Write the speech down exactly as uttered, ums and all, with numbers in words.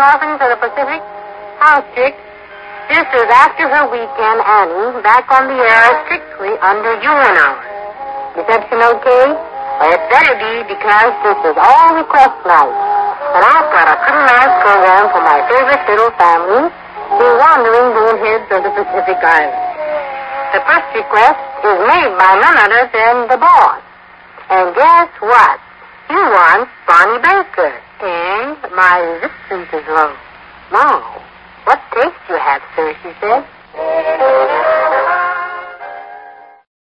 Dolphins of the Pacific. House chick. This is after her weekend, Annie, back on the air strictly under U N hours. Reception okay? Well, it better be because this is all request night. And I've got a pretty nice program for my favorite little family, the wandering boneheads of the Pacific Islands. The first request is made by none other than the boss. And guess what? He wants Bonnie Baker. And my resistance is low. Now, what taste you have, sir, she said.